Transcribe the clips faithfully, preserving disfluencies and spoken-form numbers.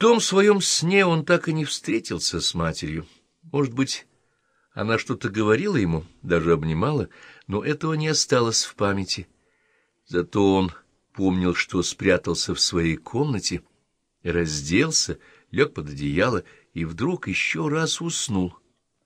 том своем сне он так и не встретился с матерью. Может быть, она что-то говорила ему, даже обнимала, но этого не осталось в памяти. Зато он помнил, что спрятался в своей комнате, разделся, лег под одеяло и вдруг еще раз уснул.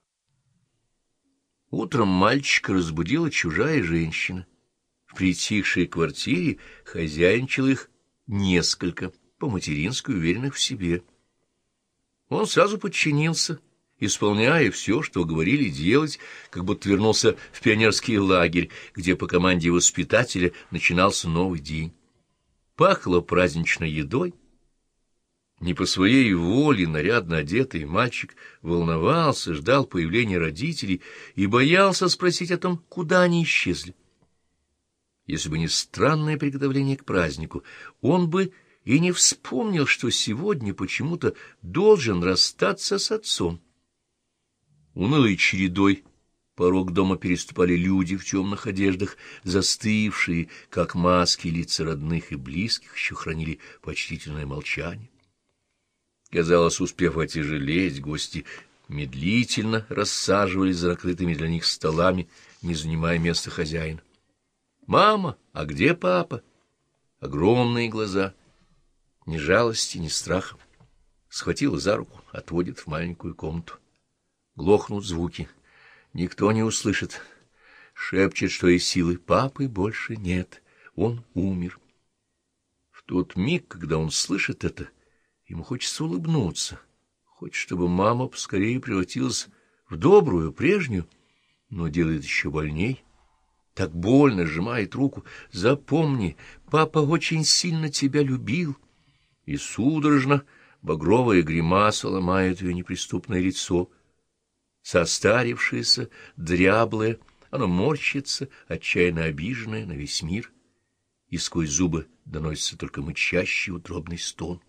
Утром мальчика разбудила чужая женщина. В притихшей квартире хозяйничало их несколько, по-матерински уверенных в себе. Он сразу подчинился, исполняя все, что говорили делать, как будто вернулся в пионерский лагерь, где по команде воспитателя начинался новый день. Пахло праздничной едой. Не по своей воле нарядно одетый мальчик волновался, ждал появления родителей и боялся спросить о том, куда они исчезли. Если бы не странное приготовление к празднику, он бы и не вспомнил, что сегодня почему-то должен расстаться с отцом. Унылой чередой порог дома переступали люди в темных одеждах, застывшие, как маски, лица родных и близких еще хранили почтительное молчание. Казалось, успев отяжелеть, гости медлительно рассаживались за накрытыми для них столами, не занимая места хозяина. «Мама, а где папа?» Огромные глаза, ни жалости, ни страха. Схватила за руку, отводит в маленькую комнату. Глохнут звуки. Никто не услышит. Шепчет, что из силы папы больше нет. Он умер. В тот миг, когда он слышит это, ему хочется улыбнуться. Хочет, чтобы мама поскорее превратилась в добрую, прежнюю, но делает еще больней. Так больно сжимает руку. Запомни, папа очень сильно тебя любил. И судорожно багровая гримаса ломает ее неприступное лицо. Состарившееся, дряблое, оно морщится, отчаянно обиженное на весь мир. И сквозь зубы доносится только мычащий утробный стон.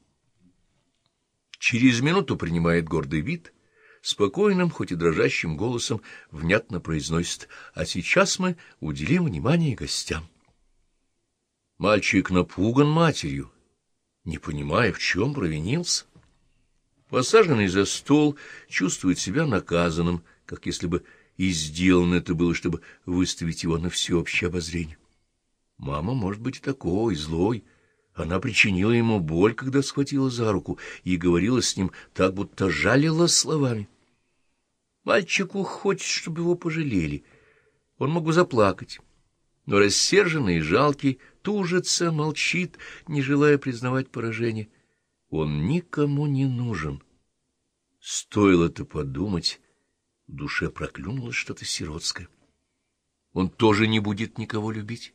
Через минуту принимает гордый вид, спокойным, хоть и дрожащим голосом внятно произносит: «А сейчас мы уделим внимание гостям». Мальчик напуган матерью, не понимая, в чем провинился. Посаженный за стол, чувствует себя наказанным, как если бы и сделано это было, чтобы выставить его на всеобщее обозрение. Мама может быть и такой, злой. Она причинила ему боль, когда схватила за руку и говорила с ним так, будто жалила словами. Мальчику хочется, чтобы его пожалели. Он мог бы заплакать, но рассерженный и жалкий тужится, молчит, не желая признавать поражение. Он никому не нужен. Стоило-то подумать, в душе проклюнулось что-то сиротское. Он тоже не будет никого любить.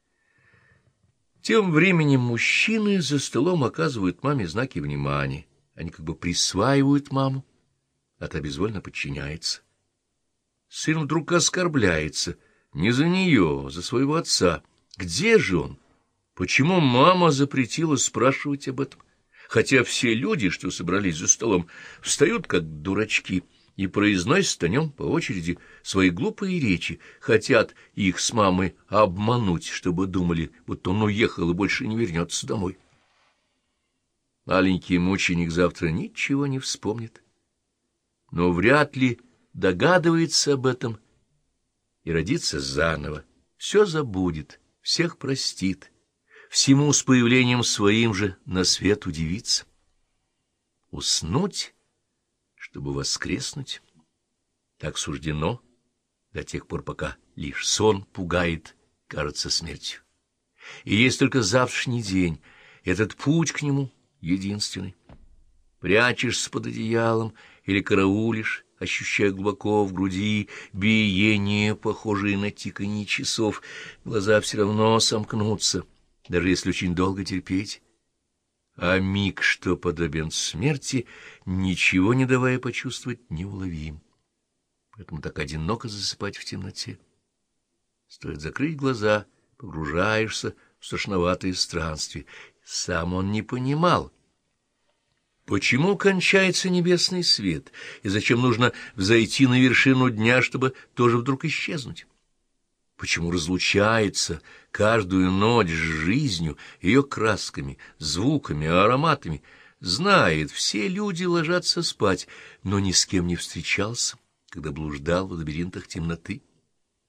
Тем временем мужчины за столом оказывают маме знаки внимания. Они как бы присваивают маму, а та безвольно подчиняется. Сын вдруг оскорбляется не за нее, а за своего отца. Где же он? Почему мама запретила спрашивать об этом? Хотя все люди, что собрались за столом, встают как дурачки и произносят о нем по очереди свои глупые речи, хотят их с мамой обмануть, чтобы думали, будто он уехал и больше не вернется домой. Маленький мученик завтра ничего не вспомнит, но вряд ли догадывается об этом и родится заново, все забудет, всех простит, всему с появлением своим же на свет удивится. Уснуть, чтобы воскреснуть, так суждено до тех пор, пока лишь сон пугает, кажется смертью. И есть только завтрашний день, этот путь к нему единственный. Прячешься под одеялом или караулишь, ощущая глубоко в груди биение, похожее на тиканье часов, глаза все равно сомкнутся, даже если очень долго терпеть. А миг, что подобен смерти, ничего не давая почувствовать, неуловим. Поэтому так одиноко засыпать в темноте. Стоит закрыть глаза, погружаешься в страшноватые странствия. Сам он не понимал, почему кончается небесный свет, и зачем нужно взойти на вершину дня, чтобы тоже вдруг исчезнуть. Почему разлучается каждую ночь с жизнью, ее красками, звуками, ароматами, знает, все люди ложатся спать, но ни с кем не встречался, когда блуждал в лабиринтах темноты.